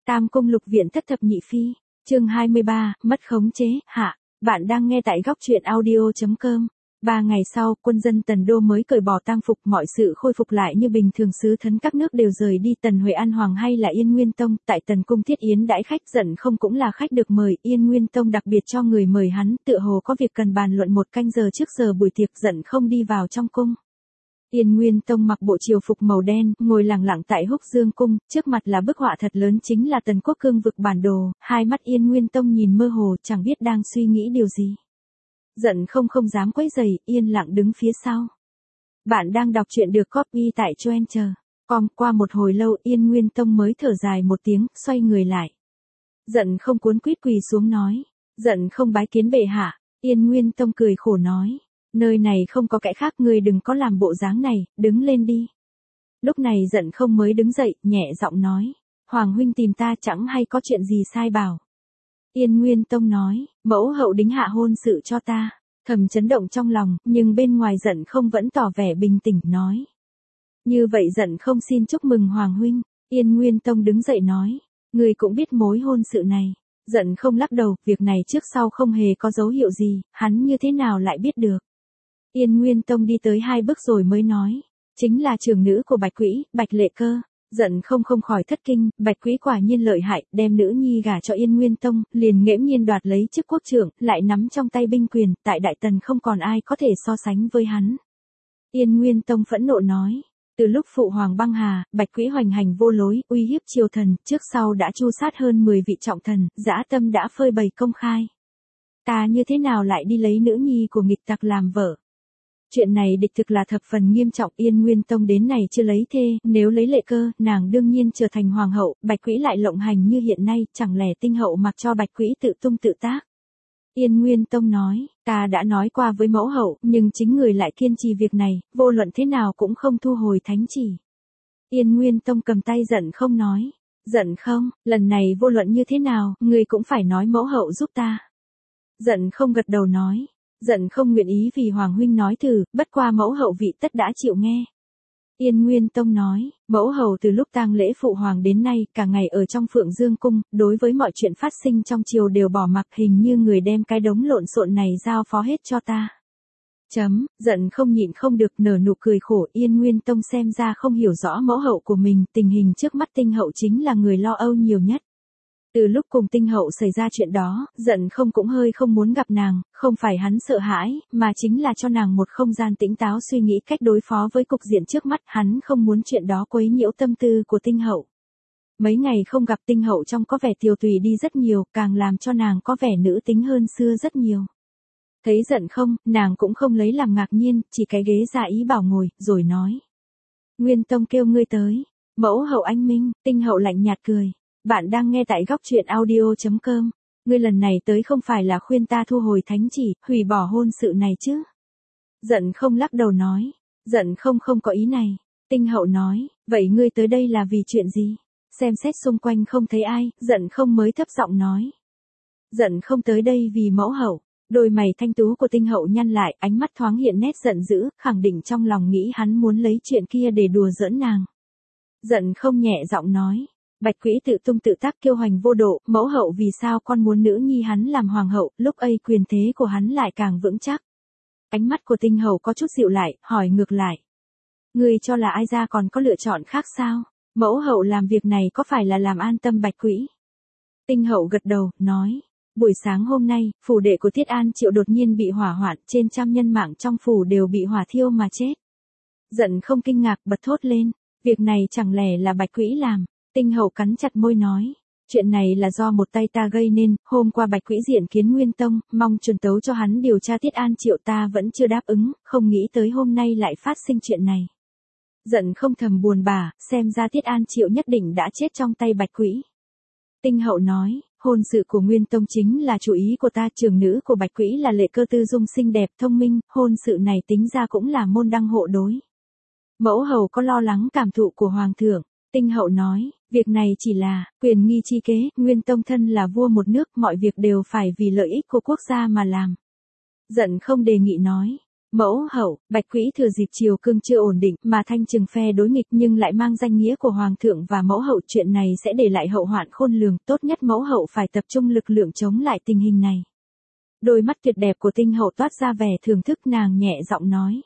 Tam cung lục viện thất thập nhị phi, chương 23, mất khống chế, hạ. Bạn đang nghe tại góc truyện audio.com. 3 ngày sau, quân dân Tần Đô mới cởi bỏ tang phục, mọi sự khôi phục lại như bình thường, sứ thần các nước đều rời đi. Tần Huệ An Hoàng hay là Yên Nguyên Tông, tại Tần cung thiết yến đãi khách, Giận Không cũng là khách được mời. Yên Nguyên Tông đặc biệt cho người mời hắn, tựa hồ có việc cần bàn luận. 1 canh giờ trước giờ buổi tiệc, Giận Không đi vào trong cung. Yên Nguyên Tông mặc bộ triều phục màu đen, ngồi lặng lặng tại Húc Dương cung, trước mặt là bức họa thật lớn chính là Tần Quốc cương vực bản đồ, hai mắt Yên Nguyên Tông nhìn mơ hồ, chẳng biết đang suy nghĩ điều gì. Giận không dám quấy rầy, yên lặng đứng phía sau. Bạn đang đọc truyện được copy tại Choencher.com. Qua một hồi lâu, Yên Nguyên Tông mới thở dài một tiếng, xoay người lại. Giận Không cuốn quýt quỳ xuống nói, Giận Không bái kiến bệ hạ. Yên Nguyên Tông cười khổ nói, nơi này không có kẻ khác, ngươi đừng có làm bộ dáng này, đứng lên đi. Lúc này Giận Không mới đứng dậy, nhẹ giọng nói, Hoàng huynh tìm ta chẳng hay có chuyện gì sai bảo. Yên Nguyên Tông nói, mẫu hậu đính hạ hôn sự cho ta. Thầm chấn động trong lòng, nhưng bên ngoài Giận Không vẫn tỏ vẻ bình tĩnh, nói. Như vậy Giận Không xin chúc mừng Hoàng huynh. Yên Nguyên Tông đứng dậy nói, ngươi cũng biết mối hôn sự này. Giận Không lắc đầu, việc này trước sau không hề có dấu hiệu gì, hắn như thế nào lại biết được. Yên Nguyên Tông đi tới 2 bước rồi mới nói, chính là trưởng nữ của Bạch Quỹ, Bạch Lệ Cơ. Giận không khỏi thất kinh, Bạch Quỹ quả nhiên lợi hại, đem nữ nhi gả cho Yên Nguyên Tông, liền nghễm nhiên đoạt lấy chức quốc trưởng, lại nắm trong tay binh quyền, tại Đại Tần không còn ai có thể so sánh với hắn. Yên Nguyên Tông phẫn nộ nói, từ lúc phụ hoàng băng hà, Bạch Quỹ hoành hành vô lối, uy hiếp triều thần, trước sau đã tru sát hơn 10 vị trọng thần, dã tâm đã phơi bày công khai. Ta như thế nào lại đi lấy nữ nhi của nghịch tặc làm vợ? Chuyện này đích thực là thập phần nghiêm trọng. Yên Nguyên Tông đến này chưa lấy thê, nếu lấy Lệ Cơ, nàng đương nhiên trở thành hoàng hậu, Bạch Quỹ lại lộng hành như hiện nay, chẳng lẽ Tinh hậu mặc cho Bạch Quỹ tự tung tự tác? Yên Nguyên Tông nói, ta đã nói qua với mẫu hậu, nhưng chính người lại kiên trì việc này, vô luận thế nào cũng không thu hồi thánh chỉ. Yên Nguyên Tông cầm tay Giận Không nói, Giận Không, lần này vô luận như thế nào, người cũng phải nói mẫu hậu giúp ta. Giận Không gật đầu nói, Giận Không nguyện ý vì Hoàng huynh nói thử, bất qua mẫu hậu vị tất đã chịu nghe. Yên Nguyên Tông nói, mẫu hậu từ lúc tang lễ phụ hoàng đến nay, cả ngày ở trong Phượng Dương cung, đối với mọi chuyện phát sinh trong triều đều bỏ mặc, hình như người đem cái đống lộn xộn này giao phó hết cho ta. Giận Không nhịn không được nở nụ cười khổ. Yên Nguyên Tông xem ra không hiểu rõ mẫu hậu của mình, tình hình trước mắt Tinh hậu chính là người lo âu nhiều nhất. Từ lúc cùng Tinh hậu xảy ra chuyện đó, Giận Không cũng hơi không muốn gặp nàng, không phải hắn sợ hãi, mà chính là cho nàng một không gian tĩnh táo suy nghĩ cách đối phó với cục diện trước mắt, hắn không muốn chuyện đó quấy nhiễu tâm tư của Tinh hậu. Mấy ngày không gặp Tinh hậu trông có vẻ tiều tùy đi rất nhiều, càng làm cho nàng có vẻ nữ tính hơn xưa rất nhiều. Thấy Giận Không, nàng cũng không lấy làm ngạc nhiên, chỉ cái ghế ra ý bảo ngồi, rồi nói. Nguyên Tông kêu ngươi tới. Mẫu hậu anh minh. Tinh hậu lạnh nhạt cười. Bạn đang nghe tại góc truyện audio.com. Ngươi lần này tới không phải là khuyên ta thu hồi thánh chỉ, hủy bỏ hôn sự này chứ? Giận Không lắc đầu nói. Giận Không không có ý này. Tinh hậu nói, vậy ngươi tới đây là vì chuyện gì? Xem xét xung quanh không thấy ai, Giận Không mới thấp giọng nói. Giận Không tới đây vì mẫu hậu. Đôi mày thanh tú của Tinh hậu nhăn lại, ánh mắt thoáng hiện nét giận dữ, khẳng định trong lòng nghĩ hắn muốn lấy chuyện kia để đùa giỡn nàng. Giận Không nhẹ giọng nói. Bạch Quỹ tự tung tự tác kiêu hành vô độ, mẫu hậu vì sao con muốn nữ nhi hắn làm hoàng hậu, lúc ấy quyền thế của hắn lại càng vững chắc. Ánh mắt của Tinh hậu có chút dịu lại, hỏi ngược lại. Ngươi cho là ai ra còn có lựa chọn khác sao? Mẫu hậu làm việc này có phải là làm an tâm Bạch Quỹ? Tinh hậu gật đầu, nói. Buổi sáng hôm nay, phủ đệ của Thiết An Triệu đột nhiên bị hỏa hoạn, trên trăm nhân mạng trong phủ đều bị hỏa thiêu mà chết. Giận Không kinh ngạc bật thốt lên, việc này chẳng lẽ là Bạch Quỹ làm? Tinh hậu cắn chặt môi nói, chuyện này là do một tay ta gây nên, hôm qua Bạch Quỹ diện kiến Nguyên Tông, mong truyền tấu cho hắn điều tra Thiết An Triệu, ta vẫn chưa đáp ứng, không nghĩ tới hôm nay lại phát sinh chuyện này. Giận Không thầm buồn bã, xem ra Thiết An Triệu nhất định đã chết trong tay Bạch Quỹ. Tinh hậu nói, hôn sự của Nguyên Tông chính là chủ ý của ta, trưởng nữ của Bạch Quỹ là Lệ Cơ tư dung xinh đẹp thông minh, hôn sự này tính ra cũng là môn đăng hộ đối. Mẫu hầu có lo lắng cảm thụ của hoàng thượng? Tinh hậu nói, việc này chỉ là quyền nghi chi kế, Nguyên Tông thân là vua một nước, mọi việc đều phải vì lợi ích của quốc gia mà làm. Giận Không đề nghị nói, Mẫu hậu, Bạch Quỹ thừa dịp triều cương chưa ổn định mà thanh trừng phe đối nghịch nhưng lại mang danh nghĩa của hoàng thượng và mẫu hậu, chuyện này sẽ để lại hậu hoạn khôn lường, tốt nhất mẫu hậu phải tập trung lực lượng chống lại tình hình này. Đôi mắt tuyệt đẹp của tinh hậu toát ra vẻ thưởng thức, nàng nhẹ giọng nói.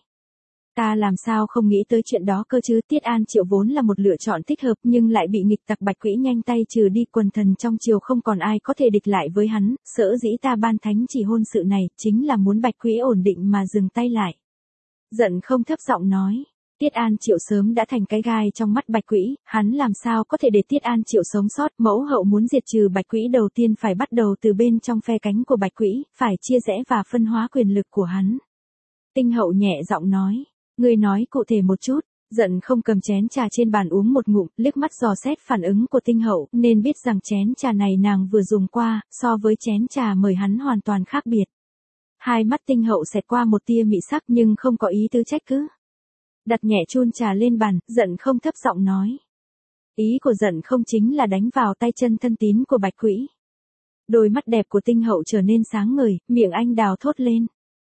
Ta làm sao không nghĩ tới chuyện đó cơ chứ, Tiết An Triệu vốn là một lựa chọn thích hợp nhưng lại bị nghịch tặc Bạch Quỹ nhanh tay trừ đi, quần thần trong triều không còn ai có thể địch lại với hắn, sở dĩ ta ban thánh chỉ hôn sự này, chính là muốn Bạch Quỹ ổn định mà dừng tay lại. Giận không thấp giọng nói. Tiết An Triệu sớm đã thành cái gai trong mắt Bạch Quỹ, hắn làm sao có thể để Tiết An Triệu sống sót, mẫu hậu muốn diệt trừ Bạch Quỹ đầu tiên phải bắt đầu từ bên trong phe cánh của Bạch Quỹ, phải chia rẽ và phân hóa quyền lực của hắn. Tinh hậu nhẹ giọng nói. Ngươi nói cụ thể một chút. Giận không cầm chén trà trên bàn uống một ngụm, liếc mắt dò xét phản ứng của tinh hậu, nên biết rằng chén trà này nàng vừa dùng qua, so với chén trà mời hắn hoàn toàn khác biệt. Hai mắt tinh hậu xẹt qua một tia mị sắc nhưng không có ý tứ trách cứ. Đặt nhẹ chun trà lên bàn, giận không thấp giọng nói. Ý của giận không chính là đánh vào tay chân thân tín của Bạch Quỹ. Đôi mắt đẹp của tinh hậu trở nên sáng ngời, miệng anh đào thốt lên.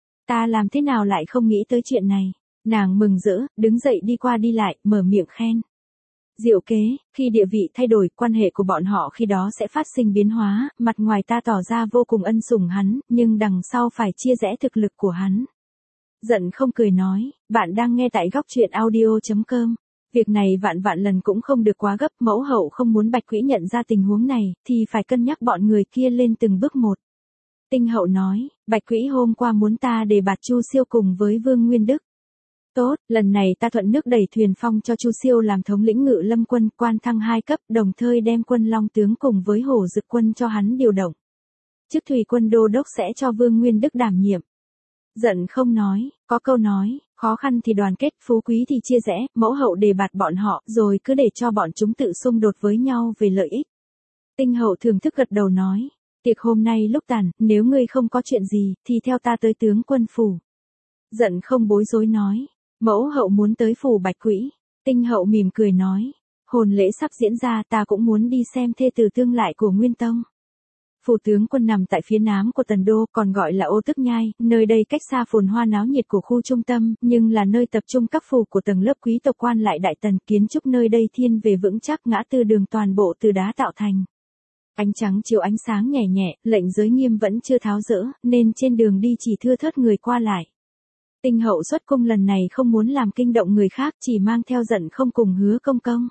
Ta làm thế nào lại không nghĩ tới chuyện này. Nàng mừng rỡ, đứng dậy đi qua đi lại, mở miệng khen. Diệu kế, khi địa vị thay đổi, quan hệ của bọn họ khi đó sẽ phát sinh biến hóa, mặt ngoài ta tỏ ra vô cùng ân sủng hắn, nhưng đằng sau phải chia rẽ thực lực của hắn. Giận không cười nói, bạn đang nghe tại góc truyện audio.com. Việc này vạn vạn lần cũng không được quá gấp, mẫu hậu không muốn Bạch Quỹ nhận ra tình huống này, thì phải cân nhắc bọn người kia lên từng bước một. Tinh hậu nói, Bạch Quỹ hôm qua muốn ta đề bạt Chu Siêu cùng với Vương Nguyên Đức. Tốt, lần này ta thuận nước đẩy thuyền phong cho Chu Siêu làm thống lĩnh Ngự Lâm quân, quan thăng 2 cấp, đồng thời đem quân Long tướng cùng với Hổ Dực quân cho hắn điều động. Chức thủy quân đô đốc sẽ cho Vương Nguyên Đức đảm nhiệm. Giận không nói, có câu nói, khó khăn thì đoàn kết, phú quý thì chia rẽ, mẫu hậu đề bạt bọn họ, rồi cứ để cho bọn chúng tự xung đột với nhau về lợi ích. Tinh hậu thưởng thức gật đầu nói, tiệc hôm nay lúc tàn, nếu ngươi không có chuyện gì, thì theo ta tới tướng quân phủ. Giận không bối rối nói. Mẫu hậu muốn tới phủ Bạch Quỹ. Tinh hậu mỉm cười nói. Hôn lễ sắp diễn ra, ta cũng muốn đi xem thê tử tương lại của Nguyên Tông. Phủ tướng quân nằm tại phía nam của Tần Đô, còn gọi là Ô Tức Nhai, nơi đây cách xa phồn hoa náo nhiệt của khu trung tâm, nhưng là nơi tập trung các phủ của tầng lớp quý tộc quan lại đại tần. Kiến trúc nơi đây thiên về vững chắc, ngã tư đường toàn bộ từ đá tạo thành. Ánh trắng chiếu ánh sáng nhẹ nhẹ, lệnh giới nghiêm vẫn chưa tháo dỡ, nên trên đường đi chỉ thưa thớt người qua lại. Tinh hậu xuất cung lần này không muốn làm kinh động người khác, chỉ mang theo Giận không cùng Hứa Công Công.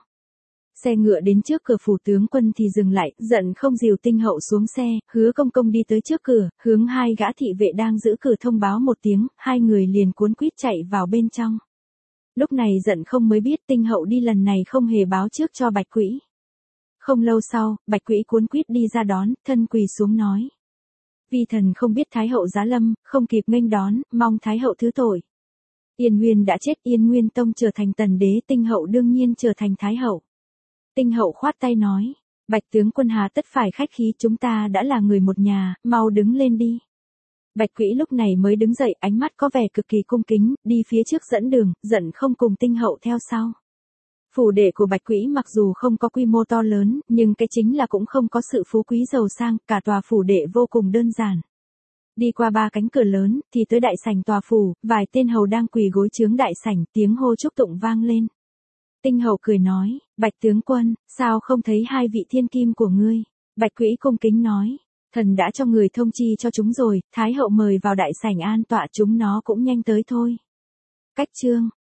Xe ngựa đến trước cửa phủ tướng quân thì dừng lại, Giận không dìu tinh hậu xuống xe, Hứa Công Công đi tới trước cửa, hướng 2 gã thị vệ đang giữ cửa thông báo một tiếng, 2 người liền cuốn quýt chạy vào bên trong. Lúc này Giận không mới biết tinh hậu đi lần này không hề báo trước cho Bạch Quỹ. Không lâu sau, Bạch Quỹ cuốn quýt đi ra đón, thân quỳ xuống nói. Vi thần không biết Thái hậu giá lâm, không kịp nghênh đón, mong Thái hậu thứ tội. Yên Nguyên đã chết, Yên Nguyên Tông trở thành tần đế, tinh hậu đương nhiên trở thành Thái hậu. Tinh hậu khoát tay nói, Bạch tướng quân hà tất phải khách khí, chúng ta đã là người một nhà, mau đứng lên đi. Bạch Quỹ lúc này mới đứng dậy, ánh mắt có vẻ cực kỳ cung kính, đi phía trước dẫn đường, Giận không cùng tinh hậu theo sau. Phủ đệ của Bạch Quỹ mặc dù không có quy mô to lớn, nhưng cái chính là cũng không có sự phú quý giàu sang, cả tòa phủ đệ vô cùng đơn giản. Đi qua 3 cánh cửa lớn, thì tới đại sảnh tòa phủ, vài tên hầu đang quỳ gối chướng đại sảnh, tiếng hô chúc tụng vang lên. Tinh hầu cười nói, Bạch tướng quân, sao không thấy 2 vị thiên kim của ngươi? Bạch Quỹ cung kính nói, thần đã cho người thông chi cho chúng rồi, Thái hậu mời vào đại sảnh an tọa, chúng nó cũng nhanh tới thôi. Cách chương